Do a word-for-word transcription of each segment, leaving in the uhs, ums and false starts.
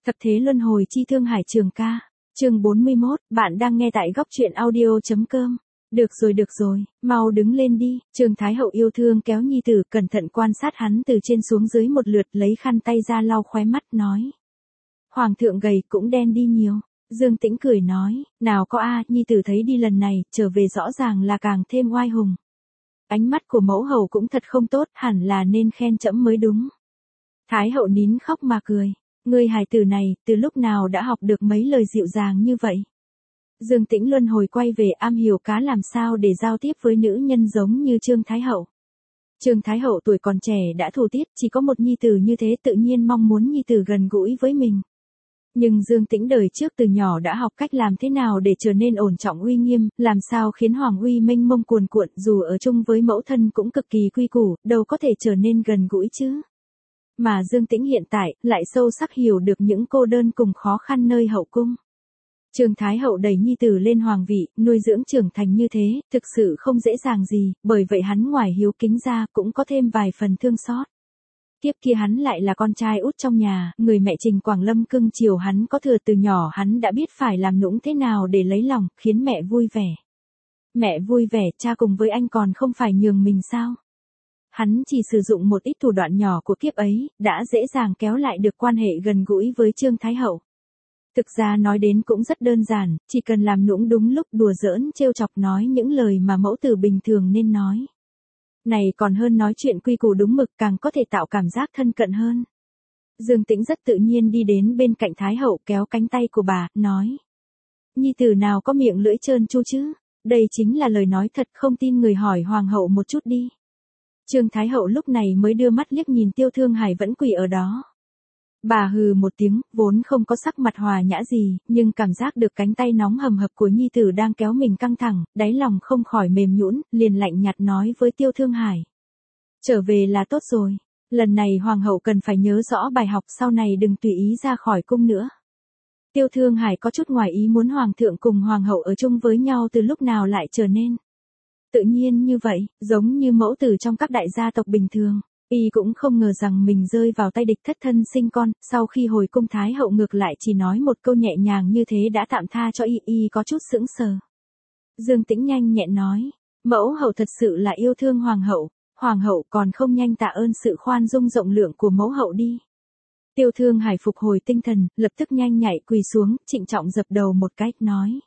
Thập thế luân hồi chi thương hải trường ca. Chương bốn mươi mốt, bạn đang nghe tại góc truyện audio chấm com. Được rồi được rồi, mau đứng lên đi. Trương Thái Hậu yêu thương kéo nhi tử, cẩn thận quan sát hắn từ trên xuống dưới một lượt, lấy khăn tay ra lau khóe mắt, nói. Hoàng thượng gầy cũng đen đi nhiều. Dương Tĩnh cười nói, nào có a, nhi tử thấy đi lần này, trở về rõ ràng là càng thêm oai hùng. Ánh mắt của mẫu hậu cũng thật không tốt, hẳn là nên khen trẫm mới đúng. Thái Hậu nín khóc mà cười. Ngươi hài tử này, từ lúc nào đã học được mấy lời dịu dàng như vậy? Dương Tĩnh luân hồi quay về, am hiểu cá làm sao để giao tiếp với nữ nhân giống như Trương Thái Hậu. Trương Thái Hậu tuổi còn trẻ đã thủ tiết, chỉ có một nhi tử như thế tự nhiên mong muốn nhi tử gần gũi với mình. Nhưng Dương Tĩnh đời trước từ nhỏ đã học cách làm thế nào để trở nên ổn trọng uy nghiêm, làm sao khiến hoàng uy mênh mông cuồn cuộn, dù ở chung với mẫu thân cũng cực kỳ quy củ, đâu có thể trở nên gần gũi chứ. Mà Dương Tĩnh hiện tại, lại sâu sắc hiểu được những cô đơn cùng khó khăn nơi hậu cung. Trương Thái Hậu đẩy nhi tử lên hoàng vị, nuôi dưỡng trưởng thành như thế, thực sự không dễ dàng gì, bởi vậy hắn ngoài hiếu kính ra cũng có thêm vài phần thương xót. Tiếp kia hắn lại là con trai út trong nhà, người mẹ Trình Quảng Lâm cưng chiều hắn có thừa, từ nhỏ hắn đã biết phải làm nũng thế nào để lấy lòng, khiến mẹ vui vẻ. Mẹ vui vẻ, cha cùng với anh còn không phải nhường mình sao? Hắn chỉ sử dụng một ít thủ đoạn nhỏ của kiếp ấy, đã dễ dàng kéo lại được quan hệ gần gũi với Trương Thái Hậu. Thực ra nói đến cũng rất đơn giản, chỉ cần làm nũng đúng lúc, đùa giỡn, trêu chọc, nói những lời mà mẫu tử bình thường nên nói. Này còn hơn nói chuyện quy củ đúng mực, càng có thể tạo cảm giác thân cận hơn. Dương Tĩnh rất tự nhiên đi đến bên cạnh Thái Hậu, kéo cánh tay của bà, nói. Nhi tử nào có miệng lưỡi trơn tru chứ, đây chính là lời nói thật, không tin người hỏi Hoàng hậu một chút đi. Trương Thái Hậu lúc này mới đưa mắt liếc nhìn Tiêu Thương Hải vẫn quỳ ở đó. Bà hừ một tiếng, vốn không có sắc mặt hòa nhã gì, nhưng cảm giác được cánh tay nóng hầm hập của nhi tử đang kéo mình căng thẳng, đáy lòng không khỏi mềm nhũn, liền lạnh nhạt nói với Tiêu Thương Hải. Trở về là tốt rồi, lần này Hoàng hậu cần phải nhớ rõ bài học, sau này đừng tùy ý ra khỏi cung nữa. Tiêu Thương Hải có chút ngoài ý muốn Hoàng thượng cùng Hoàng hậu ở chung với nhau từ lúc nào lại trở nên tự nhiên như vậy, giống như mẫu tử trong các đại gia tộc bình thường. Y cũng không ngờ rằng mình rơi vào tay địch thất thân sinh con, sau khi hồi cung Thái Hậu ngược lại chỉ nói một câu nhẹ nhàng như thế đã tạm tha cho Y, Y có chút sững sờ. Dương Tĩnh nhanh nhẹn nói, mẫu hậu thật sự là yêu thương Hoàng hậu, Hoàng hậu còn không nhanh tạ ơn sự khoan dung rộng lượng của mẫu hậu đi. Tiêu Thương Hải phục hồi tinh thần, lập tức nhanh nhạy quỳ xuống, trịnh trọng dập đầu một cái, nói.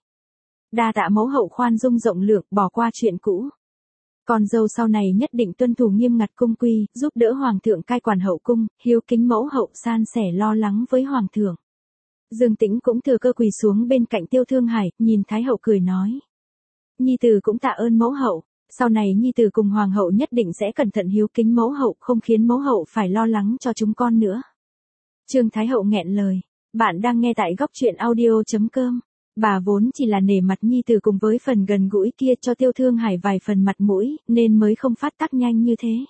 Đa tạ mẫu hậu khoan dung rộng lượng, bỏ qua chuyện cũ. Con dâu sau này nhất định tuân thủ nghiêm ngặt cung quy, giúp đỡ Hoàng thượng cai quản hậu cung, hiếu kính mẫu hậu, san sẻ lo lắng với Hoàng thượng. Dương Tĩnh cũng thừa cơ quỳ xuống bên cạnh Tiêu Thương Hải, nhìn Thái Hậu cười nói. Nhi tử cũng tạ ơn mẫu hậu, sau này Nhi tử cùng Hoàng hậu nhất định sẽ cẩn thận hiếu kính mẫu hậu, không khiến mẫu hậu phải lo lắng cho chúng con nữa. Trương Thái Hậu nghẹn lời, bạn đang nghe tại góc truyện audio chấm com. Bà vốn chỉ là nể mặt nhi tử cùng với phần gần gũi kia cho Tiêu Thương Hải vài phần mặt mũi, nên mới không phát tác nhanh như thế.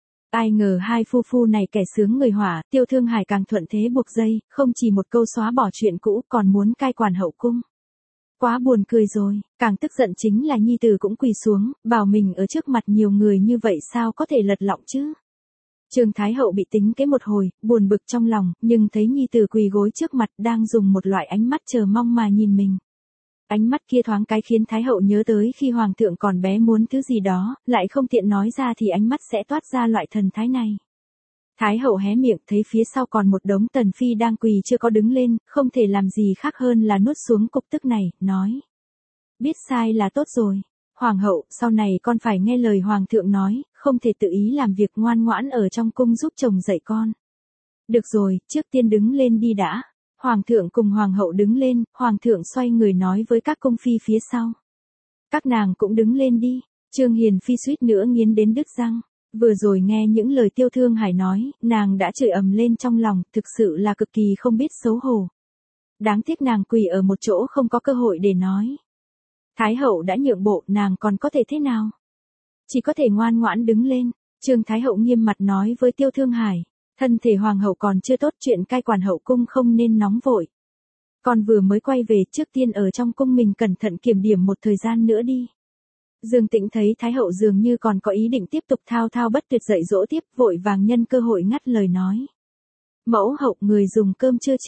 Ai ngờ hai phu phu này kẻ sướng người hỏa, Tiêu Thương Hải càng thuận thế buộc dây, không chỉ một câu xóa bỏ chuyện cũ còn muốn cai quản hậu cung. Quá buồn cười rồi, càng tức giận chính là nhi tử cũng quỳ xuống, bảo mình ở trước mặt nhiều người như vậy sao có thể lật lọng chứ. Trương Thái Hậu bị tính kế một hồi, buồn bực trong lòng, nhưng thấy nhi tử quỳ gối trước mặt đang dùng một loại ánh mắt chờ mong mà nhìn mình. Ánh mắt kia thoáng cái khiến Thái Hậu nhớ tới khi Hoàng thượng còn bé muốn thứ gì đó, lại không tiện nói ra thì ánh mắt sẽ toát ra loại thần thái này. Thái Hậu hé miệng thấy phía sau còn một đống tần phi đang quỳ chưa có đứng lên, không thể làm gì khác hơn là nuốt xuống cục tức này, nói. Biết sai là tốt rồi. Hoàng hậu, sau này con phải nghe lời Hoàng thượng nói, không thể tự ý làm việc, ngoan ngoãn ở trong cung giúp chồng dạy con. Được rồi, trước tiên đứng lên đi đã. Hoàng thượng cùng Hoàng hậu đứng lên, Hoàng thượng xoay người nói với các cung phi phía sau. Các nàng cũng đứng lên đi. Trương Hiền Phi suýt nữa nghiến đến đứt răng. Vừa rồi nghe những lời Tiêu Thương Hải nói, nàng đã chửi ầm lên trong lòng, thực sự là cực kỳ không biết xấu hổ. Đáng tiếc nàng quỳ ở một chỗ không có cơ hội để nói. Thái Hậu đã nhượng bộ, nàng còn có thể thế nào? Chỉ có thể ngoan ngoãn đứng lên. Trương Thái Hậu nghiêm mặt nói với Tiêu Thương Hải, thân thể Hoàng hậu còn chưa tốt, chuyện cai quản hậu cung không nên nóng vội. Con vừa mới quay về, trước tiên ở trong cung mình cẩn thận kiểm điểm một thời gian nữa đi. Dương Tĩnh thấy Thái Hậu dường như còn có ý định tiếp tục thao thao bất tuyệt dạy dỗ tiếp, vội vàng nhân cơ hội ngắt lời nói. Mẫu hậu, người dùng cơm chưa chưa?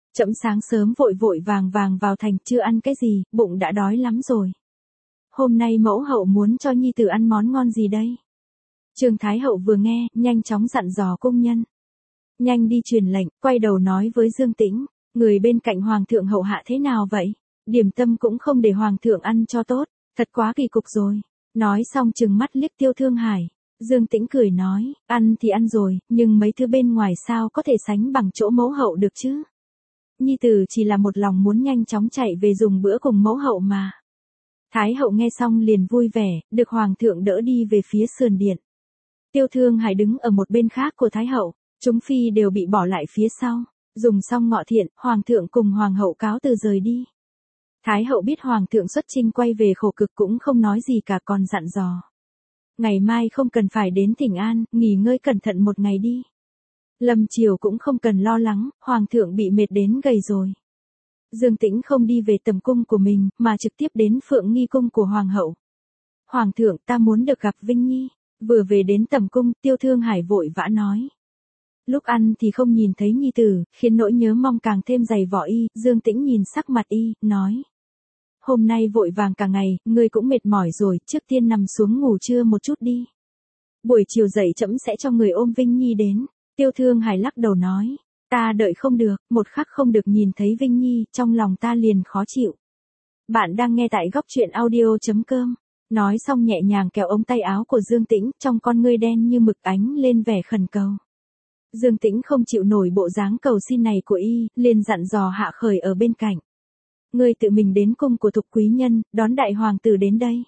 Trẫm sáng sớm vội vội vàng vàng vào thành chưa ăn cái gì, bụng đã đói lắm rồi. Hôm nay mẫu hậu muốn cho nhi tử ăn món ngon gì đây? Trương Thái hậu vừa nghe, nhanh chóng dặn dò cung nhân. Nhanh đi truyền lệnh, quay đầu nói với Dương Tĩnh, người bên cạnh hoàng thượng hậu hạ thế nào vậy? Điểm tâm cũng không để hoàng thượng ăn cho tốt, thật quá kỳ cục rồi. Nói xong trừng mắt liếc Tiêu Thương Hải. Dương Tĩnh cười nói, ăn thì ăn rồi, nhưng mấy thứ bên ngoài sao có thể sánh bằng chỗ mẫu hậu được chứ? Nhi tử chỉ là một lòng muốn nhanh chóng chạy về dùng bữa cùng mẫu hậu mà. Thái hậu nghe xong liền vui vẻ, được hoàng thượng đỡ đi về phía sườn điện. Tiêu Thương Hải đứng ở một bên khác của Thái hậu, chúng phi đều bị bỏ lại phía sau. Dùng xong ngọ thiện, hoàng thượng cùng hoàng hậu cáo từ rời đi. Thái hậu biết hoàng thượng xuất chinh quay về khổ cực cũng không nói gì cả, còn dặn dò. Ngày mai không cần phải đến Thỉnh An, nghỉ ngơi cẩn thận một ngày đi. Lâm Triều cũng không cần lo lắng, hoàng thượng bị mệt đến gầy rồi. Dương Tĩnh không đi về tầm cung của mình, mà trực tiếp đến Phượng Nghi cung của hoàng hậu. Hoàng thượng, ta muốn được gặp Vinh Nhi. Vừa về đến tầm cung, Tiêu Thương Hải vội vã nói. Lúc ăn thì không nhìn thấy nhi tử, khiến nỗi nhớ mong càng thêm dày vỏ y. Dương Tĩnh nhìn sắc mặt y, nói. Hôm nay vội vàng cả ngày, ngươi cũng mệt mỏi rồi, trước tiên nằm xuống ngủ trưa một chút đi. Buổi chiều dậy trẫm sẽ cho người ôm Vinh Nhi đến. Tiêu Thương Hải lắc đầu nói. Ta đợi không được, một khắc không được nhìn thấy Vinh Nhi, trong lòng ta liền khó chịu. Bạn đang nghe tại góc truyện audio chấm com. Nói xong nhẹ nhàng kéo ống tay áo của Dương Tĩnh, trong con ngươi đen như mực ánh lên vẻ khẩn cầu. Dương Tĩnh không chịu nổi bộ dáng cầu xin này của y, liền dặn dò Hạ Khởi ở bên cạnh. Ngươi tự mình đến cung của Thục quý nhân, đón đại hoàng tử đến đây.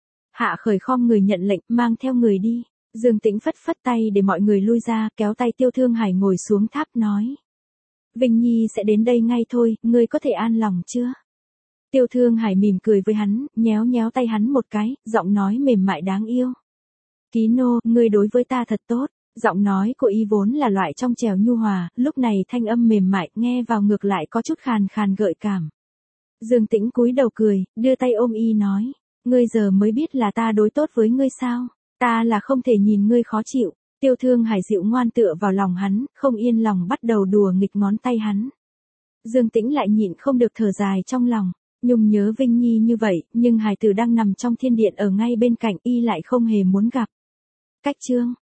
Hạ Khởi khom người nhận lệnh, mang theo người đi. Dương Tĩnh phất phất tay để mọi người lui ra, kéo tay Tiêu Thương Hải ngồi xuống tháp nói. Vinh Nhi sẽ đến đây ngay thôi, ngươi có thể an lòng chưa? Tiêu Thương Hải mỉm cười với hắn, nhéo nhéo tay hắn một cái, giọng nói mềm mại đáng yêu. Ký nô, ngươi đối với ta thật tốt. Giọng nói của y vốn là loại trong trèo nhu hòa, lúc này thanh âm mềm mại, nghe vào ngược lại có chút khàn khàn gợi cảm. Dương Tĩnh cúi đầu cười, đưa tay ôm y nói, ngươi giờ mới biết là ta đối tốt với ngươi sao, ta là không thể nhìn ngươi khó chịu. Tiêu Thương Hải dịu ngoan tựa vào lòng hắn, không yên lòng bắt đầu đùa nghịch ngón tay hắn. Dương Tĩnh lại nhịn không được thở dài trong lòng, nhung nhớ Vinh Nhi như vậy, nhưng hài tử đang nằm trong thiên điện ở ngay bên cạnh y lại không hề muốn gặp. Cách chương